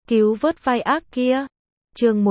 cứu vớt vai ác kia. Chương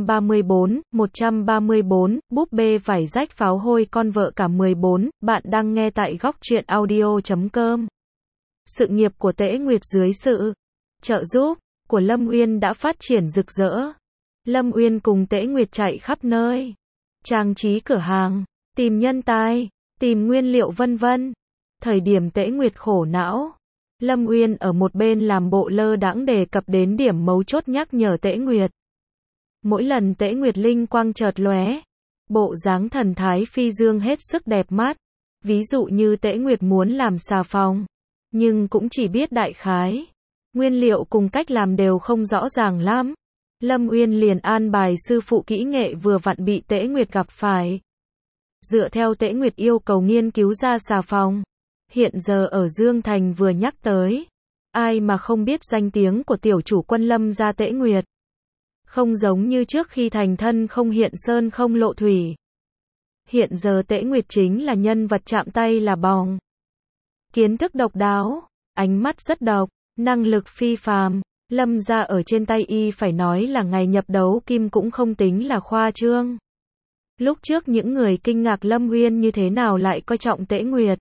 134, búp bê vải rách pháo hôi con vợ cả 14, bạn đang nghe tại góc truyện audio.com. Sự nghiệp của Tễ Nguyệt dưới sự trợ giúp của Lâm Uyên đã phát triển rực rỡ. Lâm Uyên cùng Tễ Nguyệt chạy khắp nơi, trang trí cửa hàng, tìm nhân tài, tìm nguyên liệu vân vân. Thời điểm Tễ Nguyệt khổ não, Lâm Uyên ở một bên làm bộ lơ đãng đề cập đến điểm mấu chốt nhắc nhở Tễ Nguyệt. Mỗi lần Tễ Nguyệt linh quang chợt lóe, bộ dáng thần thái phi dương hết sức đẹp mắt. Ví dụ như Tễ Nguyệt muốn làm xà phòng, nhưng cũng chỉ biết đại khái. Nguyên liệu cùng cách làm đều không rõ ràng lắm. Lâm Uyên liền an bài sư phụ kỹ nghệ vừa vặn bị Tễ Nguyệt gặp phải. Dựa theo Tễ Nguyệt yêu cầu nghiên cứu ra xà phòng. Hiện giờ ở Dương Thành vừa nhắc tới, ai mà không biết danh tiếng của tiểu chủ quân Lâm gia Tễ Nguyệt. Không giống như trước khi thành thân không hiện sơn không lộ thủy. Hiện giờ Tễ Nguyệt chính là nhân vật chạm tay là bỏng. Kiến thức độc đáo, ánh mắt rất độc, năng lực phi phàm. Lâm gia ở trên tay y phải nói là ngày nhập đấu kim cũng không tính là khoa trương. Lúc trước những người kinh ngạc Lâm Uyên như thế nào lại coi trọng Tễ Nguyệt,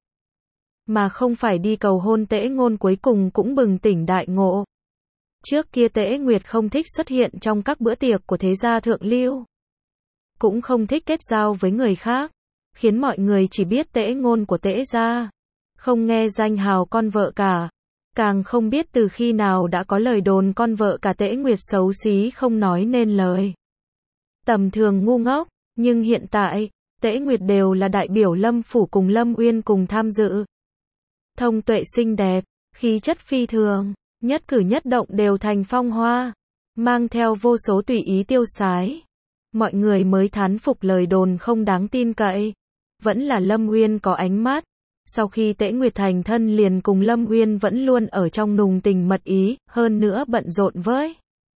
mà không phải đi cầu hôn Tễ Ngôn, cuối cùng cũng bừng tỉnh đại ngộ. Trước kia Tễ Nguyệt không thích xuất hiện trong các bữa tiệc của thế gia thượng lưu, cũng không thích kết giao với người khác, khiến mọi người chỉ biết Tễ Ngôn của Tễ gia, không nghe danh hào con vợ cả. Càng không biết từ khi nào đã có lời đồn con vợ cả Tễ Nguyệt xấu xí không nói nên lời, tầm thường ngu ngốc. Nhưng hiện tại, Tễ Nguyệt đều là đại biểu Lâm phủ cùng Lâm Uyên cùng tham dự. Thông tuệ xinh đẹp, khí chất phi thường, nhất cử nhất động đều thành phong hoa, mang theo vô số tùy ý tiêu sái. Mọi người mới thán phục lời đồn không đáng tin cậy. Vẫn là Lâm Uyên có ánh mắt. Sau khi Tễ Nguyệt thành thân liền cùng Lâm Uyên vẫn luôn ở trong nùng tình mật ý, hơn nữa bận rộn với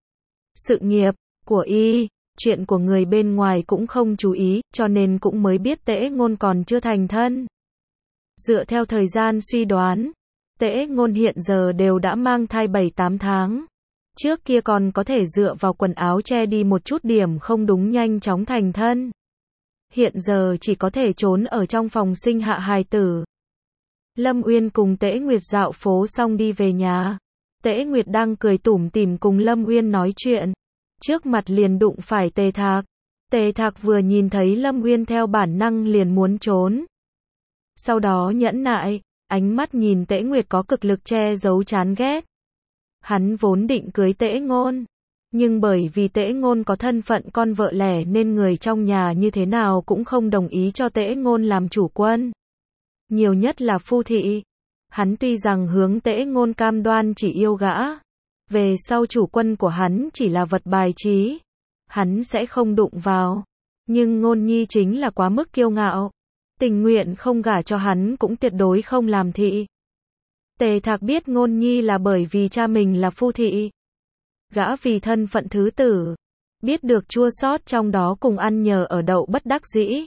sự nghiệp của y. Chuyện của người bên ngoài cũng không chú ý, cho nên cũng mới biết Tễ Ngôn còn chưa thành thân. Dựa theo thời gian suy đoán, Tễ Ngôn hiện giờ đều đã mang thai 7-8 tháng. Trước kia còn có thể dựa vào quần áo che đi một chút điểm không đúng nhanh chóng thành thân. Hiện giờ chỉ có thể trốn ở trong phòng sinh hạ hài tử. Lâm Uyên cùng Tễ Nguyệt dạo phố xong đi về nhà. Tễ Nguyệt đang cười tủm tỉm cùng Lâm Uyên nói chuyện. Trước mặt liền đụng phải Tề Thạc. Tề Thạc vừa nhìn thấy Lâm Uyên theo bản năng liền muốn trốn. Sau đó nhẫn nại, ánh mắt nhìn Tễ Nguyệt có cực lực che giấu chán ghét. Hắn vốn định cưới Tễ Ngôn, nhưng bởi vì Tễ Ngôn có thân phận con vợ lẻ nên người trong nhà như thế nào cũng không đồng ý cho Tễ Ngôn làm chủ quân. Nhiều nhất là phu thị. Hắn tuy rằng hướng Tễ Ngôn cam đoan chỉ yêu gã, về sau chủ quân của hắn chỉ là vật bài trí, hắn sẽ không đụng vào. Nhưng Ngôn Nhi chính là quá mức kiêu ngạo, tình nguyện không gả cho hắn cũng tuyệt đối không làm thị. Tề Thạc biết Ngôn Nhi là bởi vì cha mình là phu thị, gã vì thân phận thứ tử, biết được chua xót trong đó cùng ăn nhờ ở đậu bất đắc dĩ,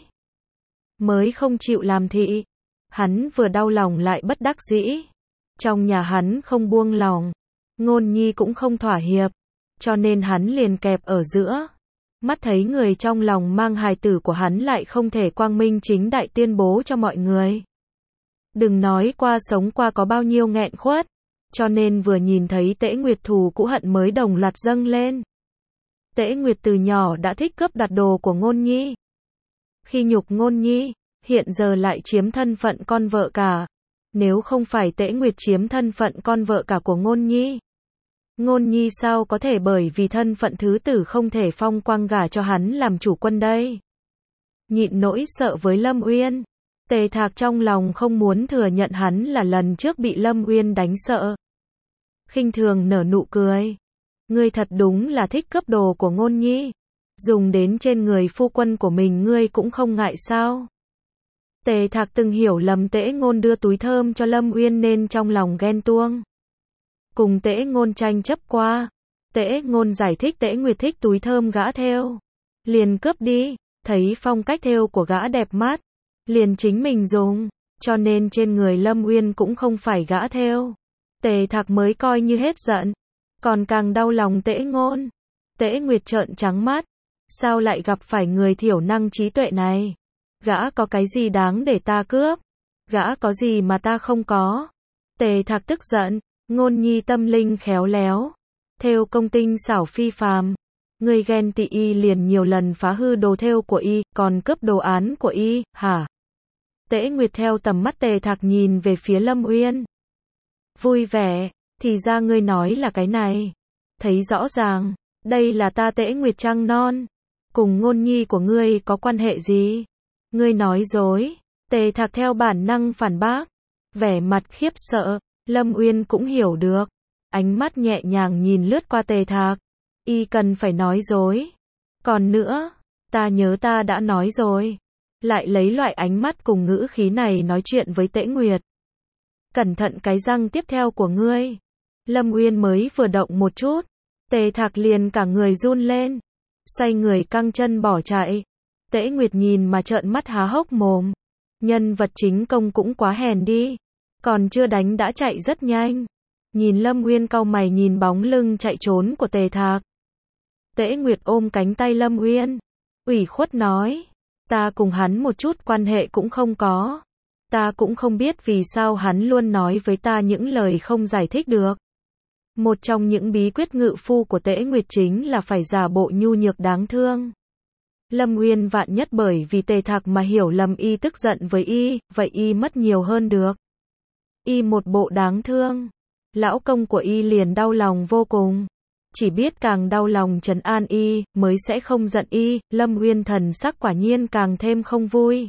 mới không chịu làm thị. Hắn vừa đau lòng lại bất đắc dĩ. Trong nhà hắn không buông lòng, Ngôn Nhi cũng không thỏa hiệp, cho nên hắn liền kẹp ở giữa. Mắt thấy người trong lòng mang hài tử của hắn lại không thể quang minh chính đại tuyên bố cho mọi người. Đừng nói qua sống qua có bao nhiêu nghẹn khuất, cho nên vừa nhìn thấy Tễ Nguyệt thù cũ hận mới đồng loạt dâng lên. Tễ Nguyệt từ nhỏ đã thích cướp đoạt đồ của Ngôn Nhi, khi nhục Ngôn Nhi, hiện giờ lại chiếm thân phận con vợ cả. Nếu không phải Tễ Nguyệt chiếm thân phận con vợ cả của Ngôn Nhi, Ngôn Nhi sao có thể bởi vì thân phận thứ tử không thể phong quang gả cho hắn làm chủ quân đây. Nhịn nỗi sợ với Lâm Uyên, Tề Thạc trong lòng không muốn thừa nhận hắn là lần trước bị Lâm Uyên đánh sợ. Khinh thường nở nụ cười. Ngươi thật đúng là thích cướp đồ của Ngôn Nhi, dùng đến trên người phu quân của mình ngươi cũng không ngại sao? Tề Thạc từng hiểu lầm Tễ Ngôn đưa túi thơm cho Lâm Uyên nên trong lòng ghen tuông. Cùng Tễ Ngôn tranh chấp qua, Tễ Ngôn giải thích Tễ Nguyệt thích túi thơm gã thêu, liền cướp đi, thấy phong cách thêu của gã đẹp mắt, liền chính mình dùng, cho nên trên người Lâm Uyên cũng không phải gã thêu. Tề Thạc mới coi như hết giận. còn càng đau lòng Tễ Ngôn. Tễ Nguyệt trợn trắng mắt. Sao lại gặp phải người thiểu năng trí tuệ này? Gã có cái gì đáng để ta cướp? Gã có gì mà ta không có? Tề Thạc tức giận. Ngôn nhi tâm linh khéo léo, thêu công tinh xảo phi phàm. Ngươi ghen tị y liền nhiều lần phá hư đồ thêu của y, còn cướp đồ án của y, hả? Tễ Nguyệt theo tầm mắt Tề Thạc nhìn về phía Lâm Uyên. Vui vẻ, thì ra ngươi nói là cái này. Thấy rõ ràng, đây là ta Tễ Nguyệt trăng non. Cùng ngôn nhi của ngươi có quan hệ gì? Ngươi nói dối. Tề Thạc theo bản năng phản bác. Vẻ mặt khiếp sợ, Lâm Uyên cũng hiểu được. Ánh mắt nhẹ nhàng nhìn lướt qua Tề Thạc. Y cần phải nói dối. Còn nữa, ta nhớ ta đã nói rồi. Lại lấy loại ánh mắt cùng ngữ khí này nói chuyện với Tễ Nguyệt. Cẩn thận cái răng tiếp theo của ngươi. Lâm Uyên mới vừa động một chút, Tề Thạc liền cả người run lên. Xoay người căng chân bỏ chạy. Tễ Nguyệt nhìn mà trợn mắt há hốc mồm. Nhân vật chính công cũng quá hèn đi. Còn chưa đánh đã chạy rất nhanh. Nhìn Lâm Uyên cau mày nhìn bóng lưng chạy trốn của Tề Thạc. Tễ Nguyệt ôm cánh tay Lâm Uyên, ủy khuất nói. Ta cùng hắn một chút quan hệ cũng không có. Ta cũng không biết vì sao hắn luôn nói với ta những lời không giải thích được. Một trong những bí quyết ngự phu của Tễ Nguyệt chính là phải giả bộ nhu nhược đáng thương. Lâm Uyên vạn nhất bởi vì Tề Thạc mà hiểu lầm y tức giận với y, vậy y mất nhiều hơn được. Y một bộ đáng thương, lão công của y liền đau lòng vô cùng. Chỉ biết càng đau lòng trấn an y, mới sẽ không giận y. Lâm Uyên thần sắc quả nhiên càng thêm không vui.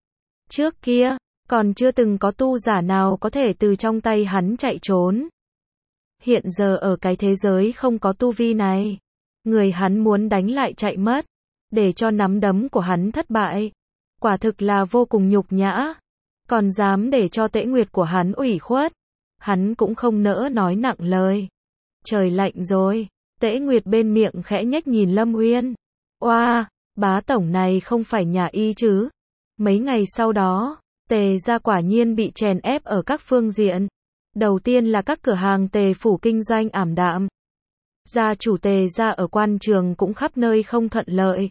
Trước kia, còn chưa từng có tu giả nào có thể từ trong tay hắn chạy trốn. Hiện giờ ở cái thế giới không có tu vi này, người hắn muốn đánh lại chạy mất, để cho nắm đấm của hắn thất bại. Quả thực là vô cùng nhục nhã. Còn dám để cho Tễ Nguyệt của hắn ủy khuất. Hắn cũng không nỡ nói nặng lời. Trời lạnh rồi. Tễ Nguyệt bên miệng khẽ nhếch nhìn Lâm Uyên. Oa, bá tổng này không phải nhà y chứ? Mấy ngày sau đó, Tề gia quả nhiên bị chèn ép ở các phương diện. Đầu tiên là các cửa hàng Tề phủ kinh doanh ảm đạm. Gia chủ Tề gia ở quan trường cũng khắp nơi không thuận lợi.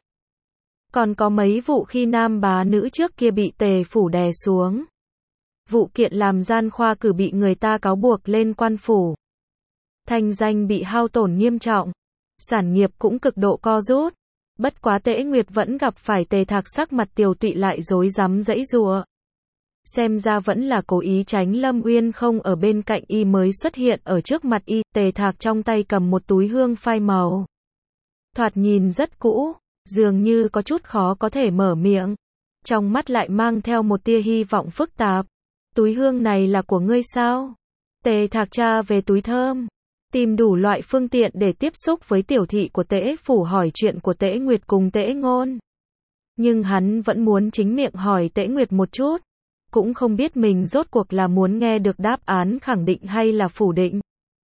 Còn có mấy vụ khi nam bá nữ trước kia bị Tề phủ đè xuống. Vụ kiện làm gian khoa cử bị người ta cáo buộc lên quan phủ. Thanh danh bị hao tổn nghiêm trọng. Sản nghiệp cũng cực độ co rút. Bất quá Tễ Nguyệt vẫn gặp phải Tề Thạc sắc mặt tiều tụy lại rối rắm giãy giụa. Xem ra vẫn là cố ý tránh Lâm Uyên không ở bên cạnh y mới xuất hiện ở trước mặt y. Tề Thạc trong tay cầm một túi hương phai màu. Thoạt nhìn rất cũ, dường như có chút khó có thể mở miệng. Trong mắt lại mang theo một tia hy vọng phức tạp. Túi hương này là của ngươi sao? Tề Thạc tra về túi thơm, tìm đủ loại phương tiện để tiếp xúc với tiểu thị của Tễ phủ hỏi chuyện của Tễ Nguyệt cùng Tễ Ngôn. Nhưng hắn vẫn muốn chính miệng hỏi Tễ Nguyệt một chút. Cũng không biết mình rốt cuộc là muốn nghe được đáp án khẳng định hay là phủ định.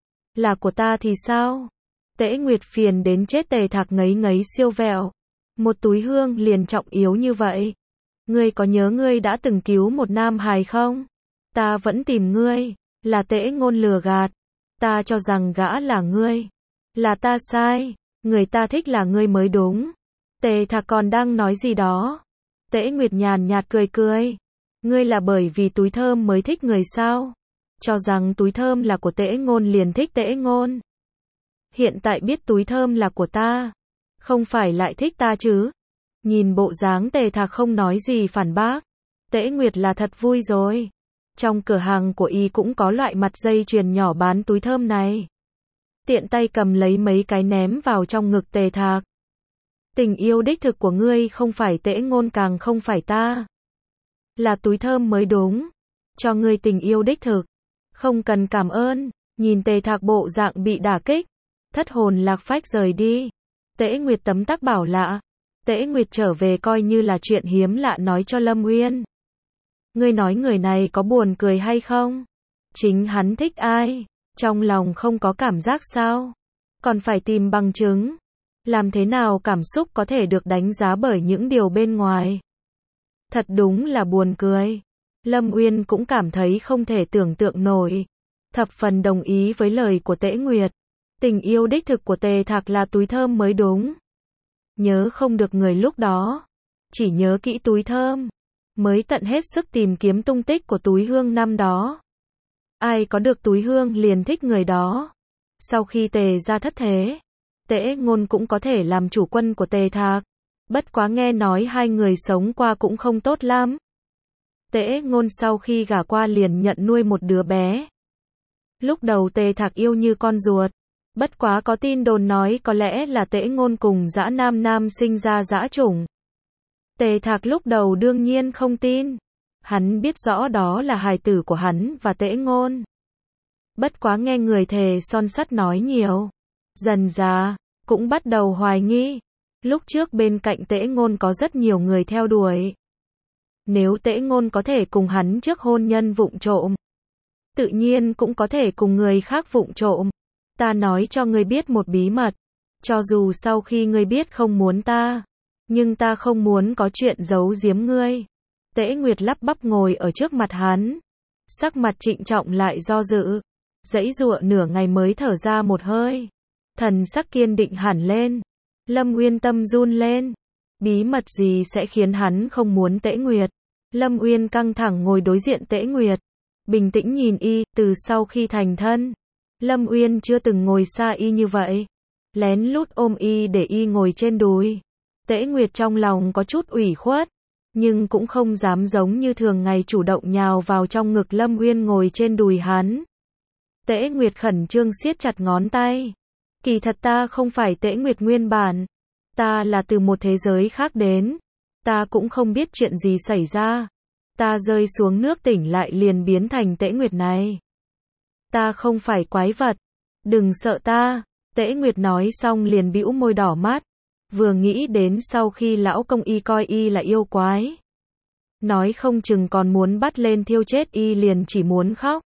Là của ta thì sao? Tễ Nguyệt phiền đến chết. Tề Thạc ngấy ngấy siêu vẹo. Một túi hương liền trọng yếu như vậy. Ngươi có nhớ ngươi đã từng cứu một nam hài không? Ta vẫn tìm ngươi. Là Tễ Ngôn lừa gạt. Ta cho rằng gã là ngươi. Là ta sai. Người ta thích là ngươi mới đúng. Tề Thạc còn đang nói gì đó. Tễ Nguyệt nhàn nhạt cười cười. Ngươi là bởi vì túi thơm mới thích người sao? Cho rằng túi thơm là của Tễ Ngôn liền thích Tễ Ngôn. Hiện tại biết túi thơm là của ta, không phải lại thích ta chứ? Nhìn bộ dáng Tề Thạc không nói gì phản bác. Tễ Nguyệt là thật vui rồi. Trong cửa hàng của y cũng có loại mặt dây chuyền nhỏ bán túi thơm này. Tiện tay cầm lấy mấy cái ném vào trong ngực Tề Thạc. Tình yêu đích thực của ngươi không phải Tễ Ngôn càng không phải ta. Là túi thơm mới đúng. Cho ngươi tình yêu đích thực. Không cần cảm ơn. Nhìn Tề Thạc bộ dạng bị đả kích, thất hồn lạc phách rời đi. Tễ Nguyệt tấm tắc bảo lạ. Tễ Nguyệt trở về coi như là chuyện hiếm lạ nói cho Lâm Uyên. Ngươi nói người này có buồn cười hay không? Chính hắn thích ai? Trong lòng không có cảm giác sao? Còn phải tìm bằng chứng. Làm thế nào cảm xúc có thể được đánh giá bởi những điều bên ngoài? Thật đúng là buồn cười. Lâm Uyên cũng cảm thấy không thể tưởng tượng nổi. Thập phần đồng ý với lời của Tễ Nguyệt. Tình yêu đích thực của Tề Thạc là túi thơm mới đúng. Nhớ không được người lúc đó, chỉ nhớ kỹ túi thơm, mới tận hết sức tìm kiếm tung tích của túi hương năm đó. Ai có được túi hương liền thích người đó. Sau khi Tề gia thất thế, Tễ Ngôn cũng có thể làm chủ quân của Tề Thạc. Bất quá nghe nói hai người sống qua cũng không tốt lắm. Tễ Ngôn sau khi gả qua liền nhận nuôi một đứa bé. Lúc đầu Tề Thạc yêu như con ruột. Bất quá có tin đồn nói có lẽ là Tễ Ngôn cùng dã nam nam sinh ra dã chủng. Tề Thạc lúc đầu đương nhiên không tin. Hắn biết rõ đó là hài tử của hắn và Tễ Ngôn. Bất quá nghe người thề son sắt nói nhiều, dần dà cũng bắt đầu hoài nghi. Lúc trước bên cạnh Tễ Ngôn có rất nhiều người theo đuổi. Nếu Tễ Ngôn có thể cùng hắn trước hôn nhân vụng trộm, tự nhiên cũng có thể cùng người khác vụng trộm. Ta nói cho ngươi biết một bí mật, cho dù sau khi ngươi biết không muốn ta, nhưng ta không muốn có chuyện giấu giếm ngươi. Tễ Nguyệt lắp bắp ngồi ở trước mặt hắn, sắc mặt trịnh trọng lại do dự, giãy giụa nửa ngày mới thở ra một hơi, thần sắc kiên định hẳn lên. Lâm Uyên tâm run lên, bí mật gì sẽ khiến hắn không muốn Tễ Nguyệt? Lâm Uyên căng thẳng ngồi đối diện Tễ Nguyệt, bình tĩnh nhìn y. Từ sau khi thành thân, Lâm Uyên chưa từng ngồi xa y như vậy, lén lút ôm y để y ngồi trên đùi. Tễ Nguyệt trong lòng có chút ủy khuất, nhưng cũng không dám giống như thường ngày chủ động nhào vào trong ngực Lâm Uyên ngồi trên đùi hắn. Tễ Nguyệt khẩn trương siết chặt ngón tay. Kỳ thật ta không phải Tễ Nguyệt nguyên bản, ta là từ một thế giới khác đến. Ta cũng không biết chuyện gì xảy ra, ta rơi xuống nước tỉnh lại liền biến thành Tễ Nguyệt này. Ta không phải quái vật, đừng sợ ta. Tễ Nguyệt nói xong liền bĩu môi đỏ mắt, vừa nghĩ đến sau khi lão công y coi y là yêu quái, nói không chừng còn muốn bắt lên thiêu chết y liền chỉ muốn khóc.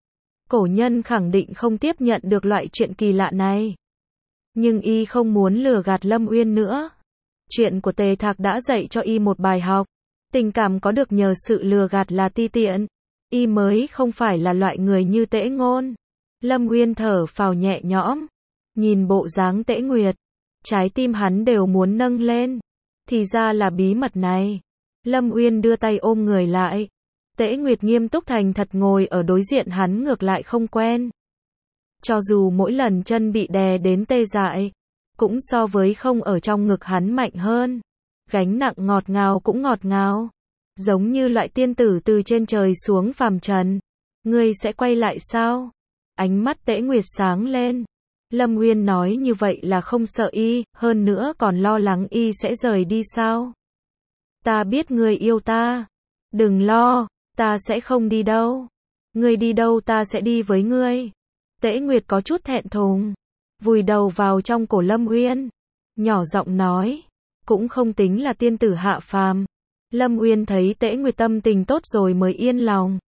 Cổ nhân khẳng định không tiếp nhận được loại chuyện kỳ lạ này. Nhưng y không muốn lừa gạt Lâm Uyên nữa. Chuyện của Tề Thạc đã dạy cho y một bài học. Tình cảm có được nhờ sự lừa gạt là ti tiện. Y mới không phải là loại người như Tễ Ngôn. Lâm Uyên thở phào nhẹ nhõm. Nhìn bộ dáng Tễ Nguyệt, trái tim hắn đều muốn nâng lên. Thì ra là bí mật này. Lâm Uyên đưa tay ôm người lại. Tễ Nguyệt nghiêm túc thành thật ngồi ở đối diện hắn ngược lại không quen. Cho dù mỗi lần chân bị đè đến tê dại, cũng so với không ở trong ngực hắn mạnh hơn. Gánh nặng ngọt ngào cũng ngọt ngào, giống như loại tiên tử từ trên trời xuống phàm trần. Ngươi sẽ quay lại sao? Ánh mắt Tễ Nguyệt sáng lên. Lâm Uyên nói như vậy là không sợ y, hơn nữa còn lo lắng y sẽ rời đi sao? Ta biết ngươi yêu ta. Đừng lo, ta sẽ không đi đâu. Ngươi đi đâu ta sẽ đi với ngươi. Tễ Nguyệt có chút thẹn thùng, vùi đầu vào trong cổ Lâm Uyên, nhỏ giọng nói, cũng không tính là tiên tử hạ phàm. Lâm Uyên thấy Tễ Nguyệt tâm tình tốt rồi mới yên lòng.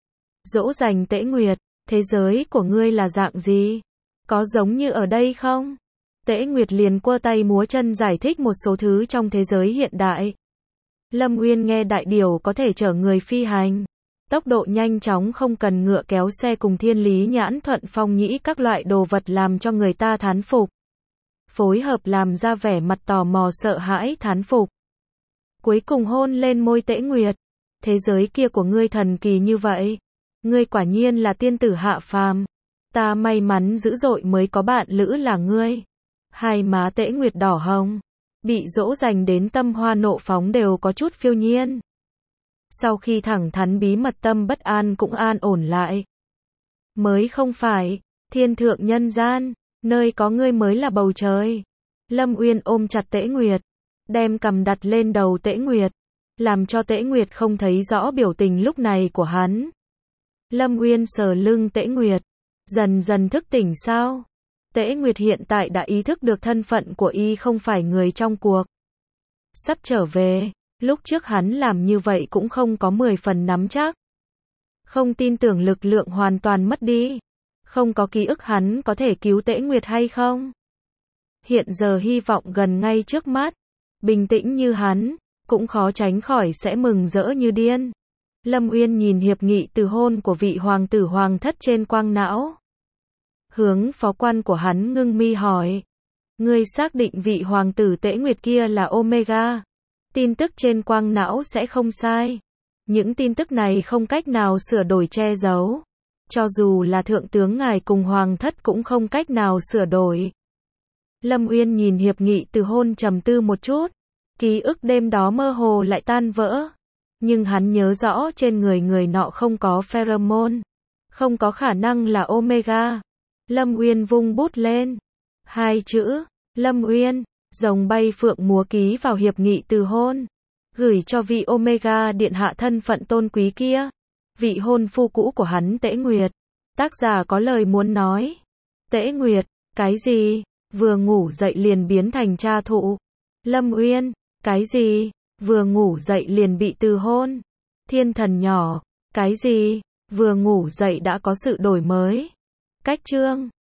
Dỗ dành Tễ Nguyệt, thế giới của ngươi là dạng gì? Có giống như ở đây không? Tễ Nguyệt liền quơ tay múa chân giải thích một số thứ trong thế giới hiện đại. Lâm Uyên nghe đại điều có thể chở người phi hành, tốc độ nhanh chóng không cần ngựa kéo xe cùng thiên lý nhãn thuận phong nhĩ các loại đồ vật làm cho người ta thán phục. Phối hợp làm ra vẻ mặt tò mò sợ hãi thán phục. Cuối cùng hôn lên môi Tễ Nguyệt. Thế giới kia của ngươi thần kỳ như vậy. Ngươi quả nhiên là tiên tử hạ phàm. Ta may mắn dữ dội mới có bạn lữ là ngươi. Hai má Tễ Nguyệt đỏ hồng, bị dỗ dành đến tâm hoa nộ phóng đều có chút phiêu nhiên. Sau khi thẳng thắn bí mật tâm bất an cũng an ổn lại. Mới không phải, thiên thượng nhân gian, nơi có ngươi mới là bầu trời. Lâm Uyên ôm chặt Tễ Nguyệt, đem cằm đặt lên đầu Tễ Nguyệt, làm cho Tễ Nguyệt không thấy rõ biểu tình lúc này của hắn. Lâm Uyên sờ lưng Tễ Nguyệt, dần dần thức tỉnh sao? Tễ Nguyệt hiện tại đã ý thức được thân phận của y không phải người trong cuộc. Sắp trở về, lúc trước hắn làm như vậy cũng không có 10 phần nắm chắc. Không tin tưởng lực lượng hoàn toàn mất đi. Không có ký ức hắn có thể cứu Tễ Nguyệt hay không? Hiện giờ hy vọng gần ngay trước mắt. Bình tĩnh như hắn, cũng khó tránh khỏi sẽ mừng rỡ như điên. Lâm Uyên nhìn hiệp nghị từ hôn của vị hoàng tử hoàng thất trên quang não. Hướng phó quan của hắn ngưng mi hỏi. Ngươi xác định vị hoàng tử Tễ Nguyệt kia là Omega. Tin tức trên quang não sẽ không sai. Những tin tức này không cách nào sửa đổi che giấu. Cho dù là thượng tướng ngài cùng hoàng thất cũng không cách nào sửa đổi. Lâm Uyên nhìn hiệp nghị từ hôn trầm tư một chút. Ký ức đêm đó mơ hồ lại tan vỡ. Nhưng hắn nhớ rõ trên người người nọ không có pheromone. Không có khả năng là Omega. Lâm Uyên vung bút lên. 2 chữ. Lâm Uyên. Rồng bay phượng múa ký vào hiệp nghị từ hôn. Gửi cho vị Omega điện hạ thân phận tôn quý kia. Vị hôn phu cũ của hắn Tễ Nguyệt. Tác giả có lời muốn nói. Tễ Nguyệt. Cái gì? Vừa ngủ dậy liền biến thành cha thụ. Lâm Uyên. Cái gì? Vừa ngủ dậy liền bị từ hôn. Thiên thần nhỏ. Cái gì? Vừa ngủ dậy đã có sự đổi mới. Cách chương.